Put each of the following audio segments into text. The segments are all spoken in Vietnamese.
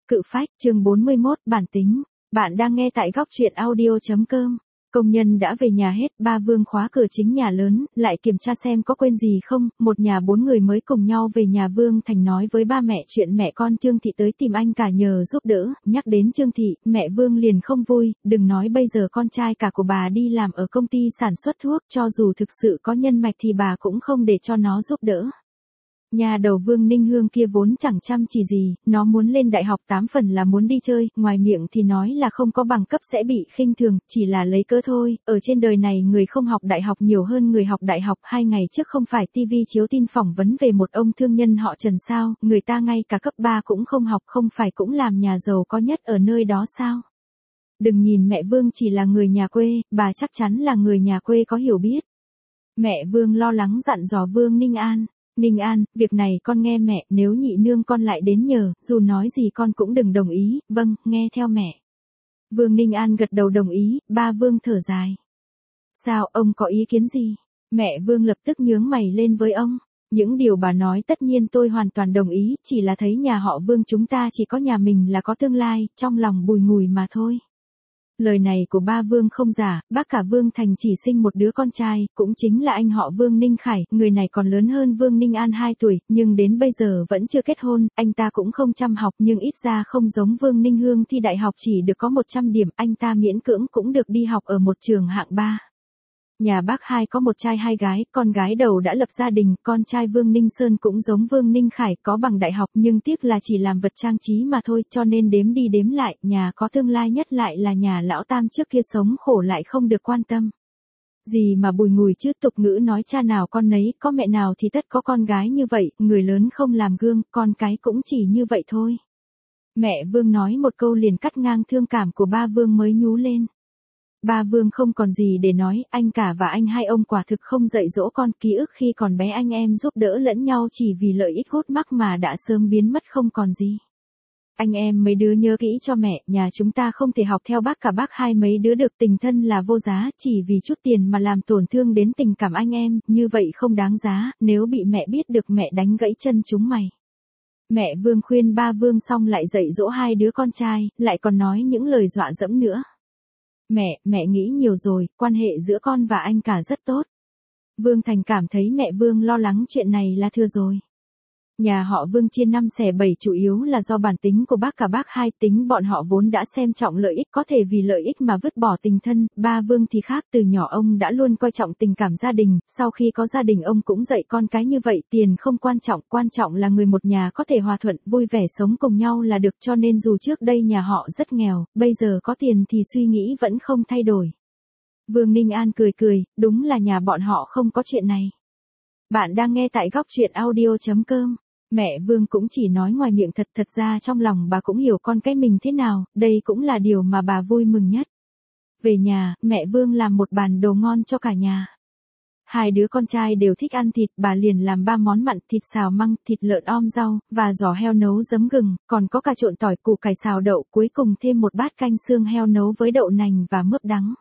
Cự phách, chương 41, bản tính. Bạn đang nghe tại góc truyện audio.com. Công nhân đã về nhà hết, ba Vương khóa cửa chính nhà lớn, lại kiểm tra xem có quên gì không. Một nhà 4 người mới cùng nhau về nhà Vương Thành nói với ba mẹ chuyện mẹ con Trương Thị tới tìm anh cả nhờ giúp đỡ. Nhắc đến Trương Thị, mẹ Vương liền không vui, đừng nói bây giờ con trai cả của bà đi làm ở công ty sản xuất thuốc, cho dù thực sự có nhân mạch thì bà cũng không để cho nó giúp đỡ. Nhà đầu Vương Ninh Hương kia vốn chẳng chăm chỉ gì, nó muốn lên đại học 8 phần là muốn đi chơi, ngoài miệng thì nói là không có bằng cấp sẽ bị khinh thường, chỉ là lấy cớ thôi. Ở trên đời này người không học đại học nhiều hơn người học đại học. 2 ngày trước không phải TV chiếu tin phỏng vấn về một ông thương nhân họ Trần sao, người ta ngay cả cấp 3 cũng không học, không phải cũng làm nhà giàu có nhất ở nơi đó sao? Đừng nhìn mẹ Vương chỉ là người nhà quê, bà chắc chắn là người nhà quê có hiểu biết. Mẹ Vương lo lắng dặn dò Vương Ninh An. Ninh An, việc này con nghe mẹ, nếu nhị nương con lại đến nhờ, dù nói gì con cũng đừng đồng ý. Vâng, nghe theo mẹ. Vương Ninh An gật đầu đồng ý. Ba Vương thở dài. Sao, ông có ý kiến gì? Mẹ Vương lập tức nhướng mày lên với ông. Những điều bà nói tất nhiên tôi hoàn toàn đồng ý, chỉ là thấy nhà họ Vương chúng ta chỉ có nhà mình là có tương lai, trong lòng bùi ngùi mà thôi. Lời này của ba Vương không giả, bác cả Vương Thành chỉ sinh một đứa con trai, cũng chính là anh họ Vương Ninh Khải, người này còn lớn hơn Vương Ninh An 2 tuổi, nhưng đến bây giờ vẫn chưa kết hôn, anh ta cũng không chăm học nhưng ít ra không giống Vương Ninh Hương thi đại học chỉ được có 100 điểm, anh ta miễn cưỡng cũng được đi học ở một trường hạng 3. Nhà bác hai có một trai 2 gái, con gái đầu đã lập gia đình, con trai Vương Ninh Sơn cũng giống Vương Ninh Khải có bằng đại học nhưng tiếc là chỉ làm vật trang trí mà thôi, cho nên đếm đi đếm lại, nhà có tương lai nhất lại là nhà lão tam trước kia sống khổ lại không được quan tâm. Gì mà bùi ngùi chứ, tục ngữ nói cha nào con nấy, có mẹ nào thì tất có con gái như vậy, người lớn không làm gương, con cái cũng chỉ như vậy thôi. Mẹ Vương nói một câu liền cắt ngang thương cảm của ba Vương mới nhú lên. Ba Vương không còn gì để nói, anh cả và anh hai ông quả thực không dạy dỗ con, ký ức khi còn bé anh em giúp đỡ lẫn nhau chỉ vì lợi ích hút mắc mà đã sớm biến mất không còn gì. Anh em mấy đứa nhớ kỹ cho mẹ, nhà chúng ta không thể học theo bác cả bác hai mấy đứa được, tình thân là vô giá, chỉ vì chút tiền mà làm tổn thương đến tình cảm anh em, như vậy không đáng giá, nếu bị mẹ biết được mẹ đánh gãy chân chúng mày. Mẹ Vương khuyên ba Vương xong lại dạy dỗ hai đứa con trai, lại còn nói những lời dọa dẫm nữa. Mẹ nghĩ nhiều rồi, quan hệ giữa con và anh cả rất tốt. Vương Thành cảm thấy mẹ Vương lo lắng chuyện này là thừa rồi. Nhà họ Vương chia 5 xẻ 7 chủ yếu là do bản tính của bác cả bác hai, tính bọn họ vốn đã xem trọng lợi ích, có thể vì lợi ích mà vứt bỏ tình thân. Ba Vương thì khác, từ nhỏ ông đã luôn coi trọng tình cảm gia đình, sau khi có gia đình ông cũng dạy con cái như vậy, tiền không quan trọng là người một nhà có thể hòa thuận, vui vẻ sống cùng nhau là được, cho nên dù trước đây nhà họ rất nghèo, bây giờ có tiền thì suy nghĩ vẫn không thay đổi. Vương Ninh An cười, đúng là nhà bọn họ không có chuyện này. Bạn đang nghe tại góc truyện audio.com. Mẹ Vương cũng chỉ nói ngoài miệng, thật ra trong lòng bà cũng hiểu con cái mình thế nào, đây cũng là điều mà bà vui mừng nhất. Về nhà, mẹ Vương làm một bàn đồ ngon cho cả nhà. Hai đứa con trai đều thích ăn thịt, bà liền làm 3 món mặn, thịt xào măng, thịt lợn om rau, và giò heo nấu giấm gừng, còn có cà trộn tỏi, củ cải xào đậu, cuối cùng thêm một bát canh xương heo nấu với đậu nành và mướp đắng.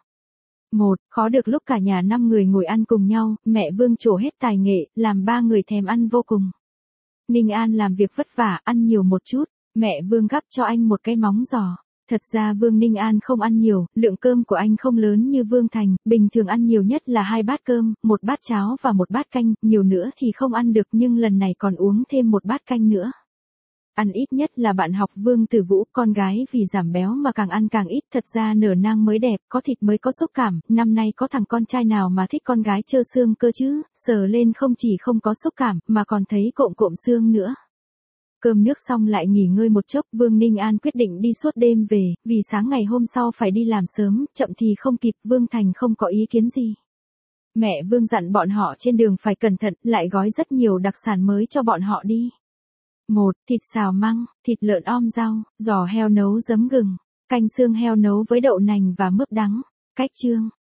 Khó được lúc cả nhà 5 người ngồi ăn cùng nhau, mẹ Vương trổ hết tài nghệ, làm 3 người thèm ăn vô cùng. Ninh An làm việc vất vả, ăn nhiều một chút, mẹ Vương gắp cho anh một cái móng giò. Thật ra Vương Ninh An không ăn nhiều, lượng cơm của anh không lớn như Vương Thành, bình thường ăn nhiều nhất là 2 bát cơm, 1 bát cháo và 1 bát canh, nhiều nữa thì không ăn được nhưng lần này còn uống thêm 1 bát canh nữa. Ăn ít nhất là bạn học Vương Tử Vũ, con gái vì giảm béo mà càng ăn càng ít, thật ra nở nang mới đẹp, có thịt mới có xúc cảm, năm nay có thằng con trai nào mà thích con gái trơ xương cơ chứ, sờ lên không chỉ không có xúc cảm, mà còn thấy cộm xương nữa. Cơm nước xong lại nghỉ ngơi một chốc, Vương Ninh An quyết định đi suốt đêm về, vì sáng ngày hôm sau phải đi làm sớm, chậm thì không kịp, Vương Thành không có ý kiến gì. Mẹ Vương dặn bọn họ trên đường phải cẩn thận, lại gói rất nhiều đặc sản mới cho bọn họ đi. 1. Thịt xào măng, thịt lợn om rau, giò heo nấu giấm gừng, canh xương heo nấu với đậu nành và mướp đắng. Cách chương